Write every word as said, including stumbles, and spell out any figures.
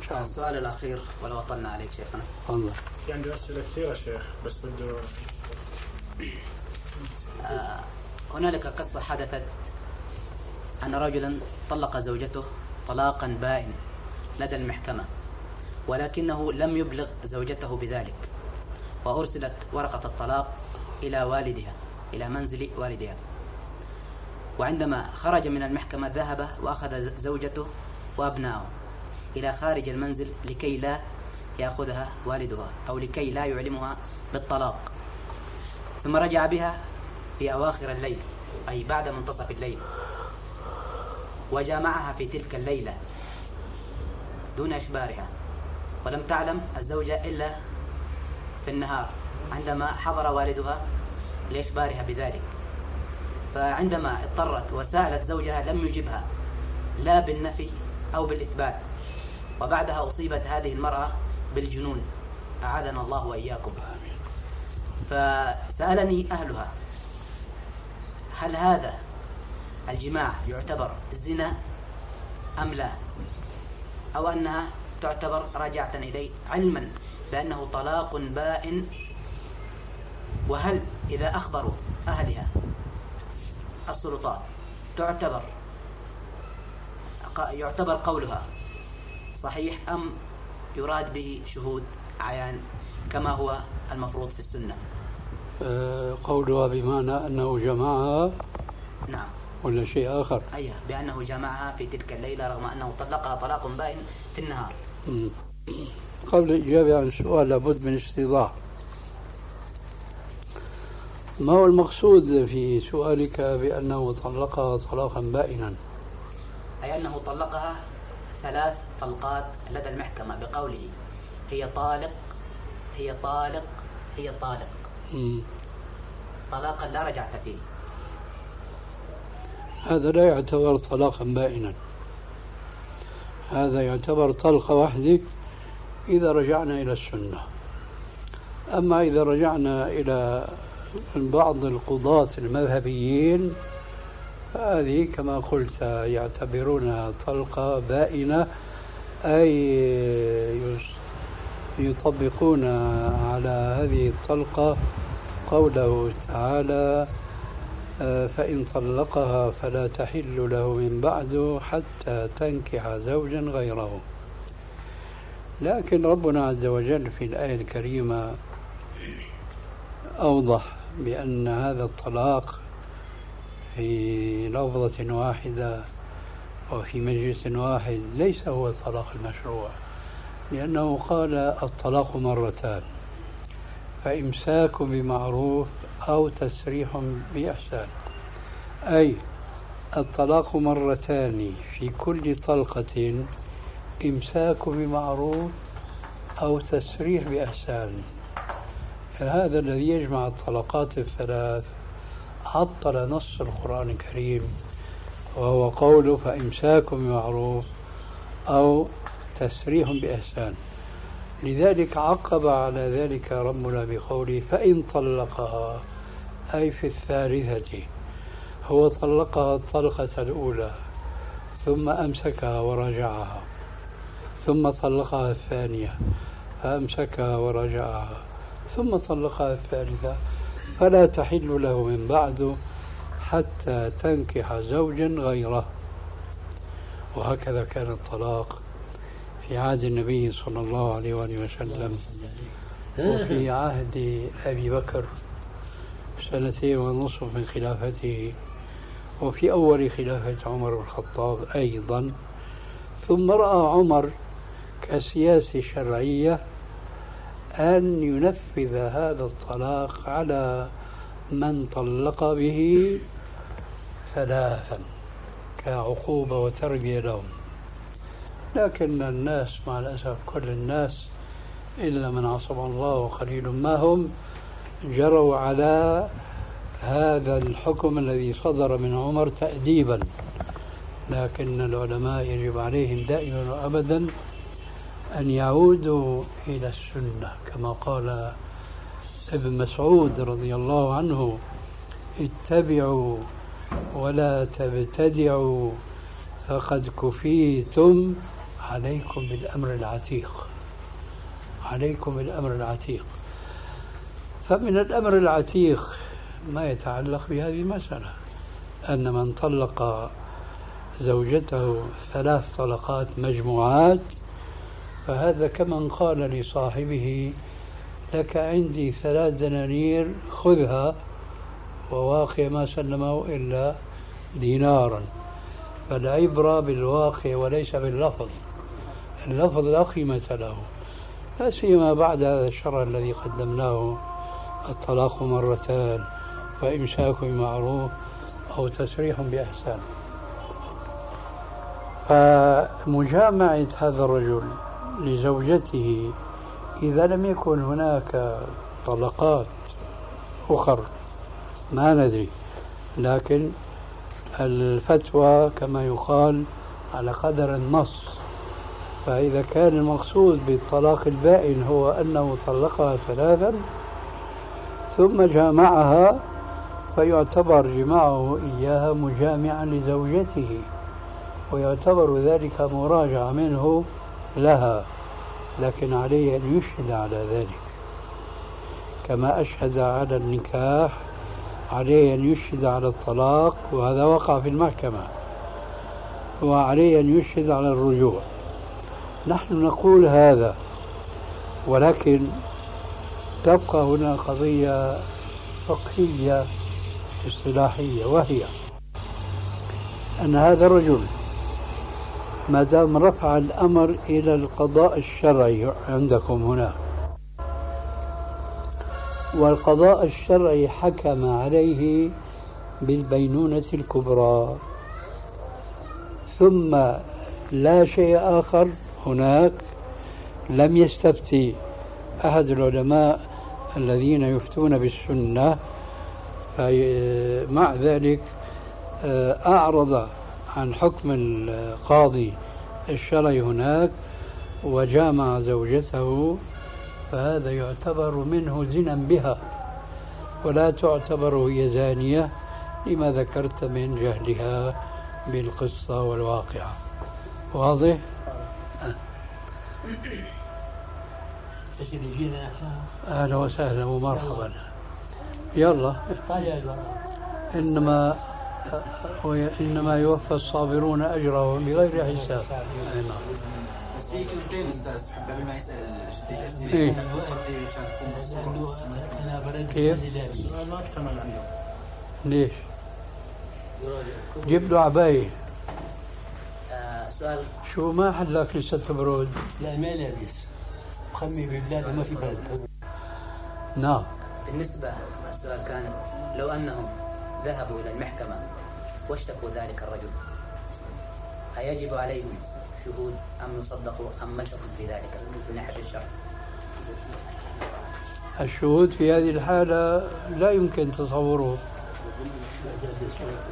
شاء الله. السؤال الأخير ولو أطلنا عليك شيخنا. تفضل. في عندي أسئلة كثيرة شيخ بس بده آه هنالك قصة حدثت أن رجلا طلق زوجته طلاقا بائن لدى المحكمة، ولكنه لم يبلغ زوجته بذلك، وأرسلت ورقة الطلاق إلى والدها، إلى منزل والدها. وعندما خرج من المحكمة ذهب وأخذ زوجته وأبنائه إلى خارج المنزل لكي لا يأخذها والدها أو لكي لا يعلمها بالطلاق، ثم رجع بها في أواخر الليل أي بعد منتصف الليل، وجامعها في تلك الليلة دون إخبارها، ولم تعلم الزوجة إلا في النهار عندما حضر والدها لإخبارها بذلك. فعندما اضطرت وسألت زوجها لم يجبها لا بالنفي أو بالإثبات، وبعدها أصيبت هذه المرأة بالجنون أعاذنا الله وإياكم. فسألني أهلها هل هذا الجماع يعتبر زنا أم لا، أو أنها تعتبر راجعة إليه علما بأنه طلاق بائن، وهل إذا أخبروا أهلها السلطات تعتبر يعتبر قولها صحيح أم يراد به شهود عيان كما هو المفروض في السنة؟ أه قولها بمعنى أنه جمعها. نعم. ولا شيء آخر؟ أيه، بأنه جمعها في تلك الليلة رغم أنه طلقها طلاق بائن في النهار. م. قبل الإجابة عن السؤال لابد من استيضاح. ما هو المقصود في سؤالك بأنه طلقها طلاقا بائنا؟ أي أنه طلقها ثلاث طلقات لدى المحكمة بقوله هي طالق هي طالق هي طالق م. طلاقا لا رجعت فيه. هذا لا يعتبر طلاقا بائنا، هذا يعتبر طلقة واحدة إذا رجعنا إلى السنة. أما إذا رجعنا إلى بعض القضاة المذهبيين فهذه كما قلت يعتبرونها طلقة بائنة، أي يطبقون على هذه الطلقة قوله تعالى فإن طلقها فلا تحل له من بعد حتى تنكح زوجا غيره. لكن ربنا عز وجل في الآية الكريمة أوضح بأن هذا الطلاق في لفظة واحدة وفي مجلس واحد ليس هو الطلاق المشروع، لأنه قال الطلاق مرتان، فإمساك بمعروف أو تسريح بإحسان، أي الطلاق مرتان في كل طلقة إمساك بمعروف أو تسريح بإحسان. هذا الذي يجمع الطلقات الثلاث عطل نص القرآن الكريم، وهو قوله فإمساك بمعروف أو تسريح بإحسان. لذلك عقب على ذلك ربنا بقوله فإن طلقها، أي في الثالثة. هو طلقها الطلقة الأولى ثم أمسكها ورجعها، ثم طلقها الثانية فأمسكها ورجعها، ثم طلقها الثالثة، فلا تحل له من بعد حتى تنكح زوجا غيره. وهكذا كان الطلاق في عهد النبي صلى الله عليه وآله وسلم، وفي عهد أبي بكر سنتين ونصف من خلافته، وفي أول خلافة عمر بن الخطاب أيضا. ثم رأى عمر كسياسة شرعية أن ينفذ هذا الطلاق على من طلق به ثلاثا كعقوبة وتربية لهم. لكن الناس مع الأسف كل الناس إلا من عصم الله وقليل ما هم جروا على هذا الحكم الذي صدر من عمر تأديبا. لكن العلماء يجب عليهم دائما وأبدا أن يعودوا إلى السنة، كما قال ابن مسعود رضي الله عنه اتبعوا ولا تبتدعوا فقد كفيتم عليكم بالأمر العتيق، عليكم بالأمر العتيق. فمن الأمر العتيق ما يتعلق بهذه المسألة، أن من طلق زوجته ثلاث طلقات مجموعات فهذا كمن قال لصاحبه لك عندي ثلاث دنانير خذها، وواقع ما سلمه إلا دينارا. فالعبرة بالواقع وليس باللفظ، اللفظ لا قيمة له، لا سيما بعد هذا الشرع الذي قدمناه: الطلاق مرتان وإمساك بمعروف أو تسريح بإحسان. فمجامعة هذا الرجل لزوجته إذا لم يكن هناك طلقات أخرى ما ندري، لكن الفتوى كما يقال على قدر النص. فإذا كان المقصود بالطلاق البائن هو أنه طلقها ثلاثا ثم جامعها فيعتبر جماعه إياها مجامعا لزوجته، ويعتبر ذلك مراجعة منه لها، لكن عليه أن يشهد على ذلك كما أشهد على النكاح، عليه أن يشهد على الطلاق وهذا وقع في المحكمة، وعليه أن يشهد على الرجوع. نحن نقول هذا، ولكن تبقى هنا قضية فقهية اصطلاحية، وهي أن هذا الرجل ما دام رفع الأمر إلى القضاء الشرعي عندكم هنا، والقضاء الشرعي حكم عليه بالبينونة الكبرى، ثم لا شيء آخر هناك، لم يستفتي أحد العلماء الذين يفتون بالسنة، فمع ذلك أعرض عن حكم القاضي الشرعي هناك وجامع زوجته، فهذا يعتبر منه زنا بها ولا تعتبر هي زانية لما ذكرت من جهلها بالقصة والواقعة. واضح؟ أهلا وسهلا ومرحبا. يلا إنما إنما يوفى الصابرون أجرهم بغير حساب. بس في كلمتين أستاذ حب قبل ما يسأل الجديد. إيه؟ كيف؟ السؤال ما اكتمل عنده. ليش؟ جيب له عباية. آه سؤال. شو ما حلك لسه تبرد؟ لا ما لابس، مخمي ببلاد ما في بلد. نعم. بالنسبة السؤال كان لو أنهم ذهبوا إلى المحكمة واشتكوا ذلك الرجل، أيجب عليهم شهود أم يصدقوا أم مشوا في ذلك من ناحية الشرع؟ الشهود في هذه الحالة لا يمكن تصوره.